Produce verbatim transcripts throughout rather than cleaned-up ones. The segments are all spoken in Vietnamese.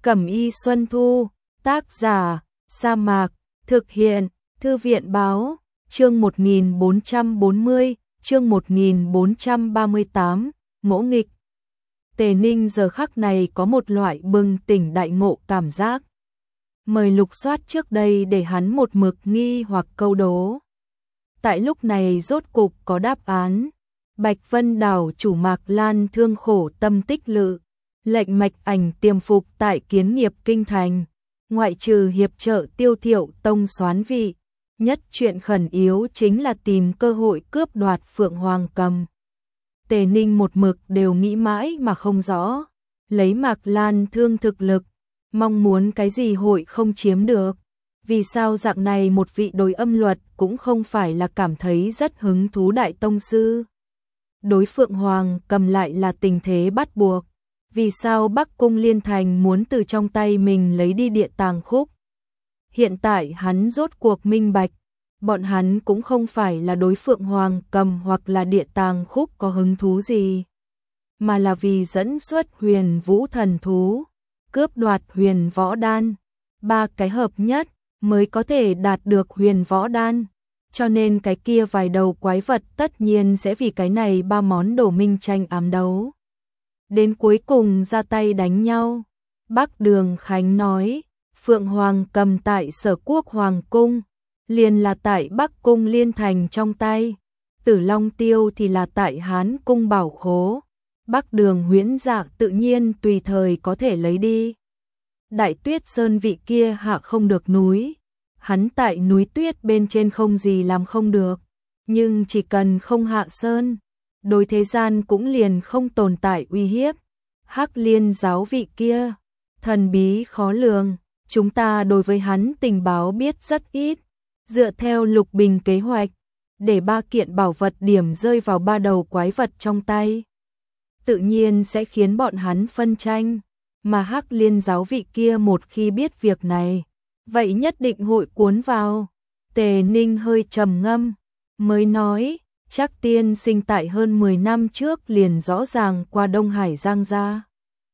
Cẩm y Xuân Thu, tác giả, Sa Mạc, thực hiện, Thư viện báo, chương một nghìn bốn trăm bốn mươi, chương một nghìn bốn trăm ba mươi tám, ngỗ nghịch. Tề Ninh giờ khắc này có một loại bừng tỉnh đại ngộ cảm giác. Mời lục soát trước đây để hắn một mực nghi hoặc câu đố. Tại lúc này rốt cục có đáp án. Bạch Vân đảo chủ Mạc Lan thương khổ tâm tích lự, lệnh mạch ảnh tiềm phục tại Kiến Nghiệp kinh thành, ngoại trừ hiệp trợ Tiêu Thiệu tông soán vị, nhất chuyện khẩn yếu chính là tìm cơ hội cướp đoạt Phượng Hoàng Cầm. Tề Ninh một mực đều nghĩ mãi mà không rõ, lấy Mạc Lan thương thực lực, mong muốn cái gì hội không chiếm được. Vì sao dạng này một vị đối âm luật cũng không phải là cảm thấy rất hứng thú đại tông sư? Đối Phượng Hoàng Cầm lại là tình thế bắt buộc. Vì sao Bắc Cung Liên Thành muốn từ trong tay mình lấy đi địa tàng khúc? Hiện tại hắn rốt cuộc minh bạch, bọn hắn cũng không phải là đối Phượng Hoàng Cầm hoặc là địa tàng khúc có hứng thú gì, mà là vì dẫn xuất huyền vũ thần thú, cướp đoạt huyền võ đan, ba cái hợp nhất mới có thể đạt được huyền võ đan. Cho nên cái kia vài đầu quái vật tất nhiên sẽ vì cái này ba món đồ minh tranh ám đấu. Đến cuối cùng ra tay đánh nhau. Bắc Đường Khánh nói, Phượng Hoàng Cầm tại Sở Quốc Hoàng Cung, liền là tại Bắc Cung Liên Thành trong tay. Tử Long Tiêu thì là tại Hán Cung Bảo Khố. Bắc Đường Huyễn Dạ tự nhiên tùy thời có thể lấy đi. Đại Tuyết Sơn vị kia hạ không được núi. Hắn tại núi tuyết bên trên không gì làm không được, nhưng chỉ cần không hạ sơn, đối thế gian cũng liền không tồn tại uy hiếp. Hắc Liên giáo vị kia, thần bí khó lường, chúng ta đối với hắn tình báo biết rất ít. Dựa theo Lục Bình kế hoạch, để ba kiện bảo vật điểm rơi vào ba đầu quái vật trong tay, tự nhiên sẽ khiến bọn hắn phân tranh, mà Hắc Liên giáo vị kia một khi biết việc này, vậy nhất định hội cuốn vào. Tề Ninh hơi trầm ngâm, mới nói, chắc tiên sinh tại hơn mười năm trước liền rõ ràng qua Đông Hải Giang gia,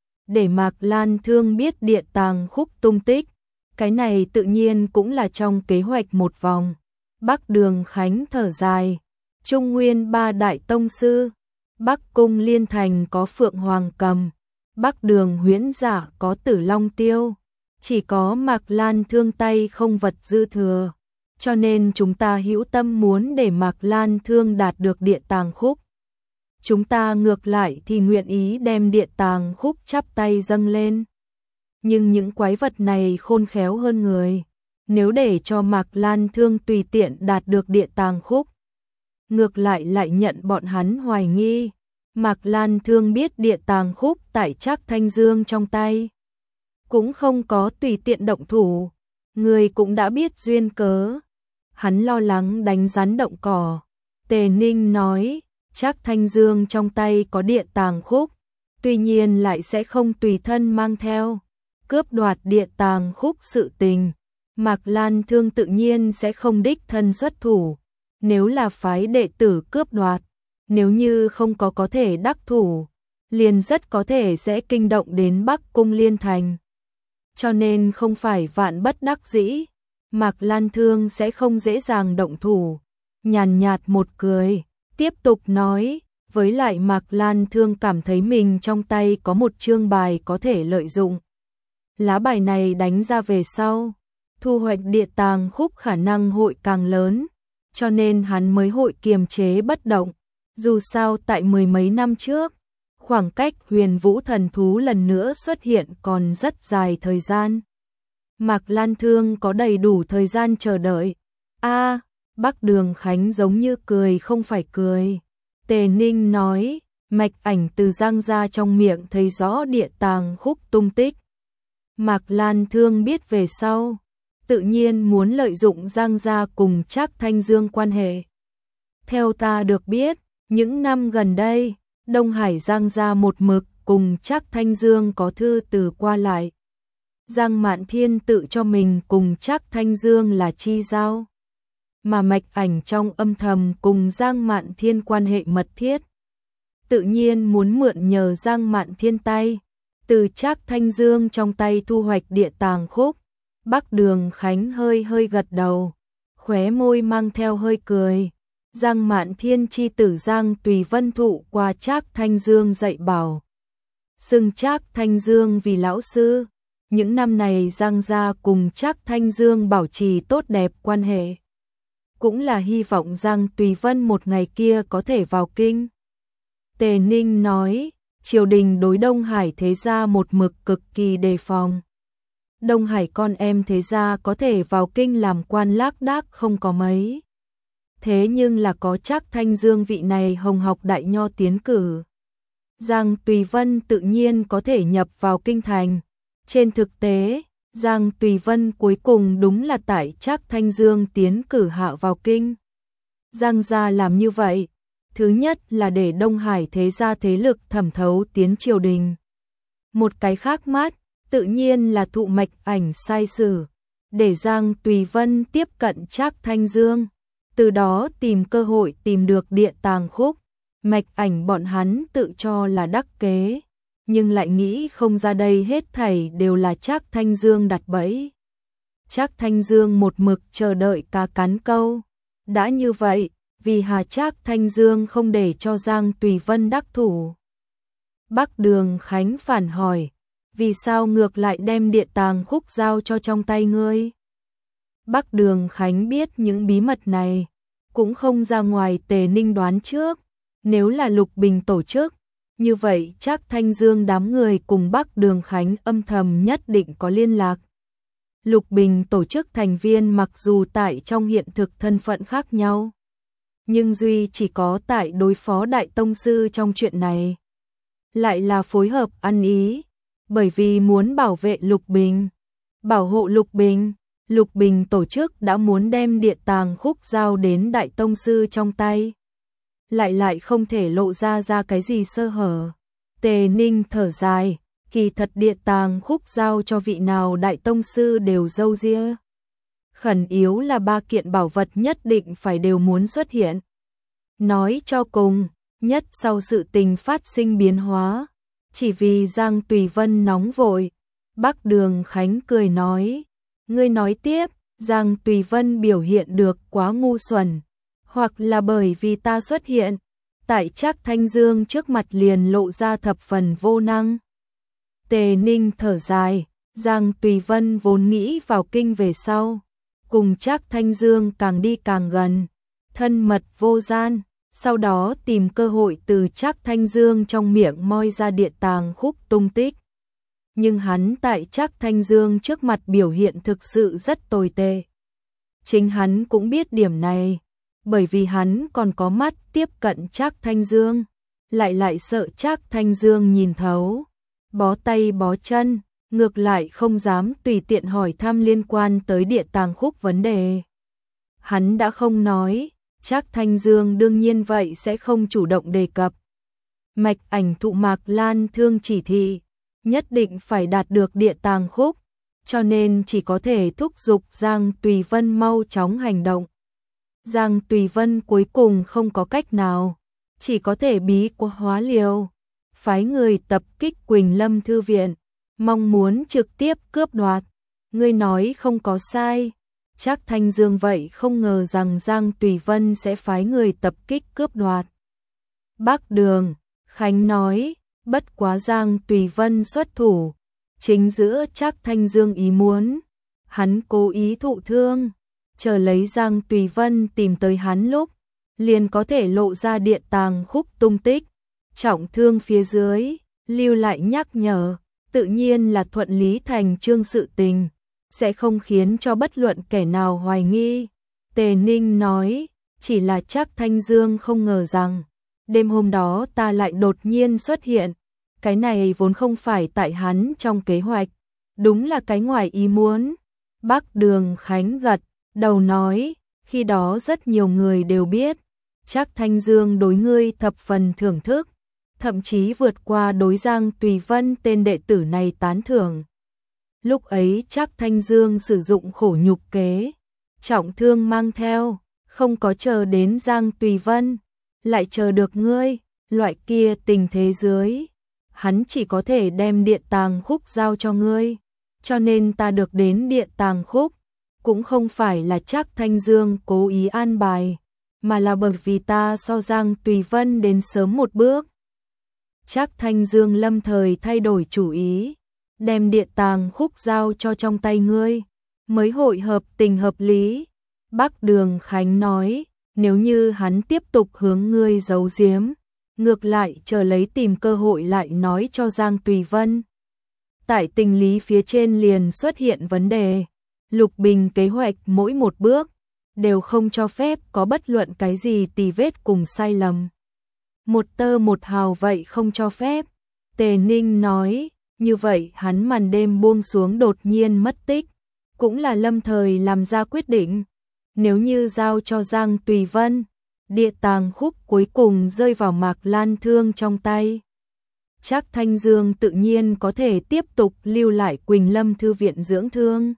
để Mạc Lan thương biết địa tàng khúc tung tích, cái này tự nhiên cũng là trong kế hoạch một vòng. Bắc Đường Khánh thở dài, Trung Nguyên ba đại tông sư, Bắc Cung Liên Thành có Phượng Hoàng Cầm, Bắc Đường Huyễn Dạ có Tử Long Tiêu. Chỉ có Mạc Lan thương tay không vật dư thừa, cho nên chúng ta hữu tâm muốn để Mạc Lan thương đạt được địa tàng khúc. Chúng ta ngược lại thì nguyện ý đem địa tàng khúc chắp tay dâng lên. Nhưng những quái vật này khôn khéo hơn người, nếu để cho Mạc Lan thương tùy tiện đạt được địa tàng khúc, ngược lại lại nhận bọn hắn hoài nghi. Mạc Lan thương biết địa tàng khúc tại Trác Thanh Dương trong tay, cũng không có tùy tiện động thủ, người cũng đã biết duyên cớ. Hắn lo lắng đánh rắn động cỏ. Tề Ninh nói, Trác Thanh Dương trong tay có địa tàng khúc, tuy nhiên lại sẽ không tùy thân mang theo. Cướp đoạt địa tàng khúc sự tình, Mạc Lan thương tự nhiên sẽ không đích thân xuất thủ. Nếu là phái đệ tử cướp đoạt, nếu như không có có thể đắc thủ, liền rất có thể sẽ kinh động đến Bắc Cung Liên Thành. Cho nên không phải vạn bất đắc dĩ, Mạc Lan thương sẽ không dễ dàng động thủ. Nhàn nhạt một cười, tiếp tục nói, với lại Mạc Lan thương cảm thấy mình trong tay có một chương bài có thể lợi dụng. Lá bài này đánh ra về sau, thu hoạch địa tàng khúc khả năng hội càng lớn, cho nên hắn mới hội kiềm chế bất động. Dù sao tại mười mấy năm trước, khoảng cách huyền vũ thần thú lần nữa xuất hiện còn rất dài thời gian. Mạc Lan thương có đầy đủ thời gian chờ đợi. A, à, Bắc Đường Khánh giống như cười không phải cười. Tề Ninh nói, mạch ảnh từ Giang gia trong miệng thấy rõ địa tàng khúc tung tích. Mạc Lan thương biết về sau, tự nhiên muốn lợi dụng Giang gia cùng Trác Thanh Dương quan hệ. Theo ta được biết, những năm gần đây, Đông Hải Giang gia một mực cùng Trác Thanh Dương có thư từ qua lại. Giang Mạn Thiên tự cho mình cùng Trác Thanh Dương là chi giao, mà mạch ảnh trong âm thầm cùng Giang Mạn Thiên quan hệ mật thiết. Tự nhiên muốn mượn nhờ Giang Mạn Thiên tay, từ Trác Thanh Dương trong tay thu hoạch địa tàng khúc. Bắc Đường Khánh hơi hơi gật đầu, khóe môi mang theo hơi cười. Giang Mạn Thiên chi tử Giang Tùy Vân thụ qua Trác Thanh Dương dạy bảo, xưng Trác Thanh Dương vì lão sư. Những năm này Giang gia cùng Trác Thanh Dương bảo trì tốt đẹp quan hệ, cũng là hy vọng Giang Tùy Vân một ngày kia có thể vào kinh. Tề Ninh nói, triều đình đối Đông Hải thế gia một mực cực kỳ đề phòng. Đông Hải con em thế gia có thể vào kinh làm quan lác đác không có mấy. Thế nhưng là có Trác Thanh Dương vị này hồng học đại nho tiến cử, Giang Tùy Vân tự nhiên có thể nhập vào kinh thành. Trên thực tế, Giang Tùy Vân cuối cùng đúng là tại Trác Thanh Dương tiến cử hạ vào kinh. Giang gia làm như vậy, thứ nhất là để Đông Hải thế gia thế lực thẩm thấu tiến triều đình. Một cái khác mát, tự nhiên là thụ Mạch Ảnh sai sử, để Giang Tùy Vân tiếp cận Trác Thanh Dương, từ đó tìm cơ hội tìm được địa tàng khúc. Mạch Ảnh bọn hắn tự cho là đắc kế, nhưng lại nghĩ không ra đây hết thảy đều là Trác Thanh Dương đặt bẫy. Trác Thanh Dương một mực chờ đợi cá cắn câu. Đã như vậy, vì hà Trác Thanh Dương không để cho Giang Tùy Vân đắc thủ? Bắc Đường Khánh phản hỏi, vì sao ngược lại đem địa tàng khúc giao cho trong tay ngươi? Bắc Đường Khánh biết những bí mật này, cũng không ra ngoài Tề Ninh đoán trước. Nếu là Lục Bình tổ chức, như vậy Trác Thanh Dương đám người cùng Bắc Đường Khánh âm thầm nhất định có liên lạc. Lục Bình tổ chức thành viên mặc dù tại trong hiện thực thân phận khác nhau, nhưng duy chỉ có tại đối phó Đại Tông Sư trong chuyện này lại là phối hợp ăn ý, bởi vì muốn bảo vệ Lục Bình, bảo hộ Lục Bình. Lục Bình tổ chức đã muốn đem địa tàng khúc giao đến Đại Tông Sư trong tay, lại lại không thể lộ ra ra cái gì sơ hở. Tề Ninh thở dài, kỳ thật địa tàng khúc giao cho vị nào Đại Tông Sư đều dâu ria. Khẩn yếu là ba kiện bảo vật nhất định phải đều muốn xuất hiện. Nói cho cùng, nhất sau sự tình phát sinh biến hóa, chỉ vì Giang Tùy Vân nóng vội. Bắc Đường Khánh cười nói, ngươi nói tiếp. Giang Tùy Vân biểu hiện được quá ngu xuẩn, hoặc là bởi vì ta xuất hiện tại Trác Thanh Dương trước mặt liền lộ ra thập phần vô năng. Tề Ninh thở dài, Giang Tùy Vân vốn nghĩ vào kinh về sau, cùng Trác Thanh Dương càng đi càng gần, thân mật vô gian, sau đó tìm cơ hội từ Trác Thanh Dương trong miệng moi ra địa tàng khúc tung tích. Nhưng hắn tại Trác Thanh Dương trước mặt biểu hiện thực sự rất tồi tệ. Chính hắn cũng biết điểm này, bởi vì hắn còn có mắt tiếp cận Trác Thanh Dương, lại lại sợ Trác Thanh Dương nhìn thấu, bó tay bó chân, ngược lại không dám tùy tiện hỏi thăm liên quan tới địa tàng khúc vấn đề. Hắn đã không nói, Trác Thanh Dương đương nhiên vậy sẽ không chủ động đề cập. Mạch Ảnh thụ Mạc Lan Thương chỉ thị, nhất định phải đạt được địa tàng khúc, cho nên chỉ có thể thúc giục Giang Tùy Vân mau chóng hành động. Giang Tùy Vân cuối cùng không có cách nào, chỉ có thể bí quá hóa liều, phái người tập kích Quỳnh Lâm Thư viện, mong muốn trực tiếp cướp đoạt. Ngươi nói không có sai, Trác Thanh Dương vậy không ngờ rằng Giang Tùy Vân sẽ phái người tập kích cướp đoạt. Bắc Đường Khánh nói, bất quá Giang Tùy Vân xuất thủ, chính giữa Trác Thanh Dương ý muốn, hắn cố ý thụ thương, chờ lấy Giang Tùy Vân tìm tới hắn lúc, liền có thể lộ ra địa tàng khúc tung tích, trọng thương phía dưới, lưu lại nhắc nhở, tự nhiên là thuận lý thành chương sự tình, sẽ không khiến cho bất luận kẻ nào hoài nghi. Tề Ninh nói, chỉ là Trác Thanh Dương không ngờ rằng, đêm hôm đó ta lại đột nhiên xuất hiện, cái này vốn không phải tại hắn trong kế hoạch, đúng là cái ngoài ý muốn. Bắc Đường Khánh gật đầu nói, khi đó rất nhiều người đều biết, Trác Thanh Dương đối ngươi thập phần thưởng thức, thậm chí vượt qua đối Giang Tùy Vân tên đệ tử này tán thưởng. Lúc ấy Trác Thanh Dương sử dụng khổ nhục kế, trọng thương mang theo, không có chờ đến Giang Tùy Vân, lại chờ được ngươi, loại kia tình thế dưới, hắn chỉ có thể đem Địa Tàng Khúc giao cho ngươi, cho nên ta được đến Địa Tàng Khúc, cũng không phải là Trác Thanh Dương cố ý an bài, mà là bởi vì ta so Giang Tùy Vân đến sớm một bước. Trác Thanh Dương lâm thời thay đổi chủ ý, đem Địa Tàng Khúc giao cho trong tay ngươi, mới hội hợp tình hợp lý. Bắc Đường Khánh nói, nếu như hắn tiếp tục hướng ngươi giấu giếm, ngược lại chờ lấy tìm cơ hội lại nói cho Giang Tùy Vân. Tại tình lý phía trên liền xuất hiện vấn đề, Lục Bình kế hoạch mỗi một bước đều không cho phép có bất luận cái gì tì vết cùng sai lầm. Một tơ một hào vậy không cho phép. Tề Ninh nói, như vậy hắn màn đêm buông xuống đột nhiên mất tích, cũng là lâm thời làm ra quyết định. Nếu như giao cho Giang Tùy Vân, Địa Tàng Khúc cuối cùng rơi vào Mạc Lan Thương trong tay, Trác Thanh Dương tự nhiên có thể tiếp tục lưu lại Quỳnh Lâm Thư viện dưỡng thương.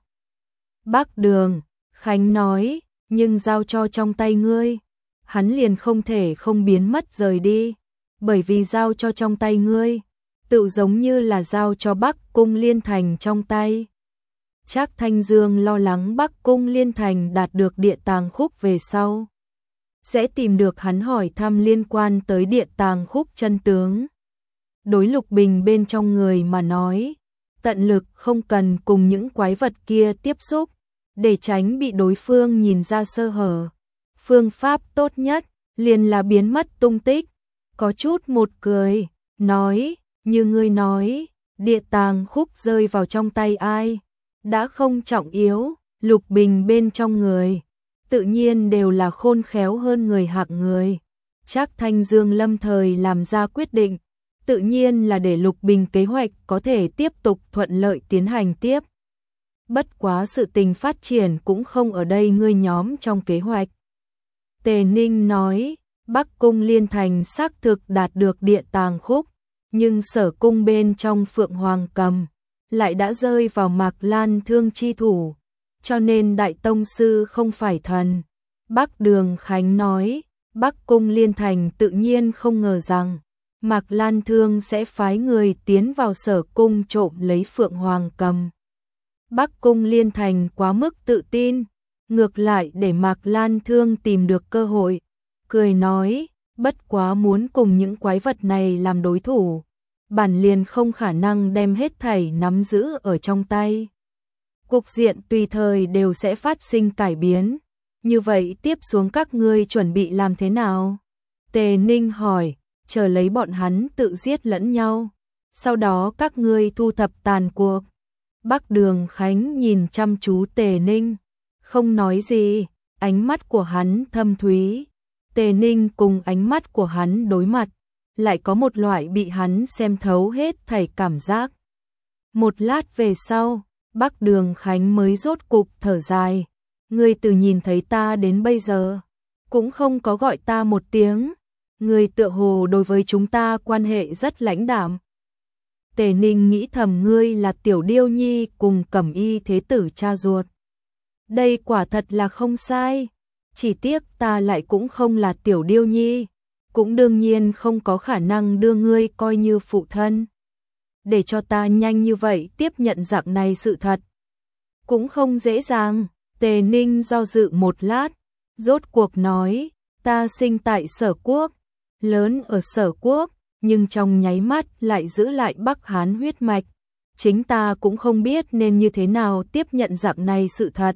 Bắc Đường Khánh nói, nhưng giao cho trong tay ngươi, hắn liền không thể không biến mất rời đi, bởi vì giao cho trong tay ngươi, tự giống như là giao cho Bắc Cung Liên Thành trong tay. Trác Thanh Dương lo lắng Bắc Cung Liên Thành đạt được Địa Tàng Khúc về sau, sẽ tìm được hắn hỏi thăm liên quan tới Địa Tàng Khúc chân tướng. Đối Lục Bình bên trong người mà nói, tận lực không cần cùng những quái vật kia tiếp xúc, để tránh bị đối phương nhìn ra sơ hở. Phương pháp tốt nhất liền là biến mất tung tích. Có chút một cười, nói, như ngươi nói, Địa Tàng Khúc rơi vào trong tay ai, đã không trọng yếu. Lục Bình bên trong người, tự nhiên đều là khôn khéo hơn người hạng người. Trác Thanh Dương lâm thời làm ra quyết định, tự nhiên là để Lục Bình kế hoạch có thể tiếp tục thuận lợi tiến hành tiếp. Bất quá sự tình phát triển cũng không ở đây ngươi nhóm trong kế hoạch. Tề Ninh nói, Bắc Cung Liên Thành xác thực đạt được Địa Tàng Khúc, nhưng Sở Cung bên trong Phượng Hoàng Cầm lại đã rơi vào Mạc Lan Thương chi thủ, cho nên Đại Tông Sư không phải thần. Bắc Đường Khánh nói, Bắc Cung Liên Thành tự nhiên không ngờ rằng Mạc Lan Thương sẽ phái người tiến vào Sở Cung trộm lấy Phượng Hoàng Cầm. Bắc Cung Liên Thành quá mức tự tin, ngược lại để Mạc Lan Thương tìm được cơ hội, cười nói, bất quá muốn cùng những quái vật này làm đối thủ, bản liền không khả năng đem hết thảy nắm giữ ở trong tay. Cục diện tùy thời đều sẽ phát sinh cải biến, như vậy tiếp xuống các ngươi chuẩn bị làm thế nào? Tề Ninh hỏi, chờ lấy bọn hắn tự giết lẫn nhau, sau đó các ngươi thu thập tàn cuộc. Bắc Đường Khánh nhìn chăm chú Tề Ninh, không nói gì, ánh mắt của hắn thâm thúy. Tề Ninh cùng ánh mắt của hắn đối mặt, lại có một loại bị hắn xem thấu hết thảy cảm giác. Một lát về sau, Bắc Đường Khánh mới rốt cục thở dài, ngươi từ nhìn thấy ta đến bây giờ, cũng không có gọi ta một tiếng, ngươi tựa hồ đối với chúng ta quan hệ rất lãnh đạm. Tề Ninh nghĩ thầm ngươi là Tiểu Điêu Nhi cùng Cẩm Y Thế Tử cha ruột. Đây quả thật là không sai, chỉ tiếc ta lại cũng không là Tiểu Điêu Nhi, cũng đương nhiên không có khả năng đưa ngươi coi như phụ thân. Để cho ta nhanh như vậy tiếp nhận dạng này sự thật, cũng không dễ dàng. Tề Ninh do dự một lát, rốt cuộc nói, ta sinh tại Sở Quốc, lớn ở Sở Quốc, nhưng trong nháy mắt lại giữ lại Bắc Hán huyết mạch, chính ta cũng không biết nên như thế nào tiếp nhận dạng này sự thật.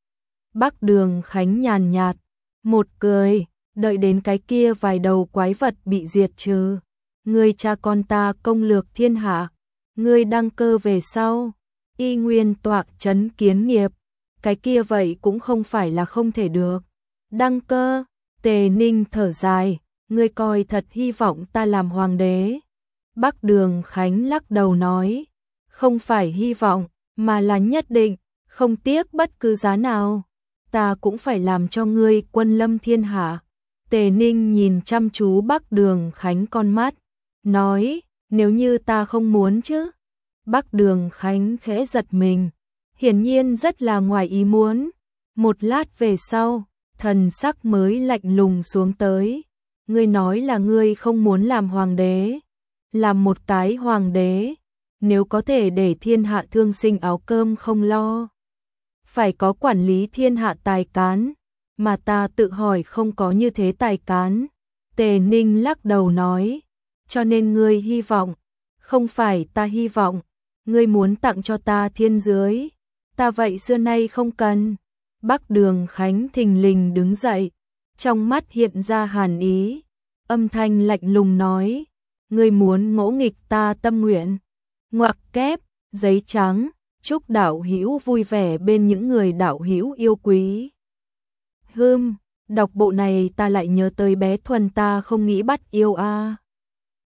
Bắc Đường Khánh nhàn nhạt, một cười, đợi đến cái kia vài đầu quái vật bị diệt trừ, ngươi cha con ta công lược thiên hạ, ngươi đăng cơ về sau, y nguyên toạc trấn kiến nghiệp, cái kia vậy cũng không phải là không thể được. Đăng cơ, Tề Ninh thở dài, ngươi coi thật hy vọng ta làm hoàng đế. Bắc Đường Khánh lắc đầu nói, không phải hy vọng, mà là nhất định, không tiếc bất cứ giá nào, ta cũng phải làm cho ngươi quân lâm thiên hạ. Tề Ninh nhìn chăm chú Bắc Đường Khánh con mắt, nói, nếu như ta không muốn chứ. Bắc Đường Khánh khẽ giật mình, hiển nhiên rất là ngoài ý muốn. Một lát về sau, thần sắc mới lạnh lùng xuống tới, ngươi nói là ngươi không muốn làm hoàng đế, làm một cái hoàng đế, nếu có thể để thiên hạ thương sinh áo cơm không lo, phải có quản lý thiên hạ tài cán, mà ta tự hỏi không có như thế tài cán. Tề Ninh lắc đầu nói, cho nên ngươi hy vọng, không phải ta hy vọng, ngươi muốn tặng cho ta thiên giới, ta vậy xưa nay không cần. Bắc Đường Khánh thình lình đứng dậy, trong mắt hiện ra hàn ý, âm thanh lạnh lùng nói, ngươi muốn ngỗ nghịch ta tâm nguyện. Ngoặc kép, giấy trắng, chúc đạo hữu vui vẻ bên những người đạo hữu yêu quý. Hừm, đọc bộ này ta lại nhớ tới bé Thuần ta không nghĩ bắt yêu a. À.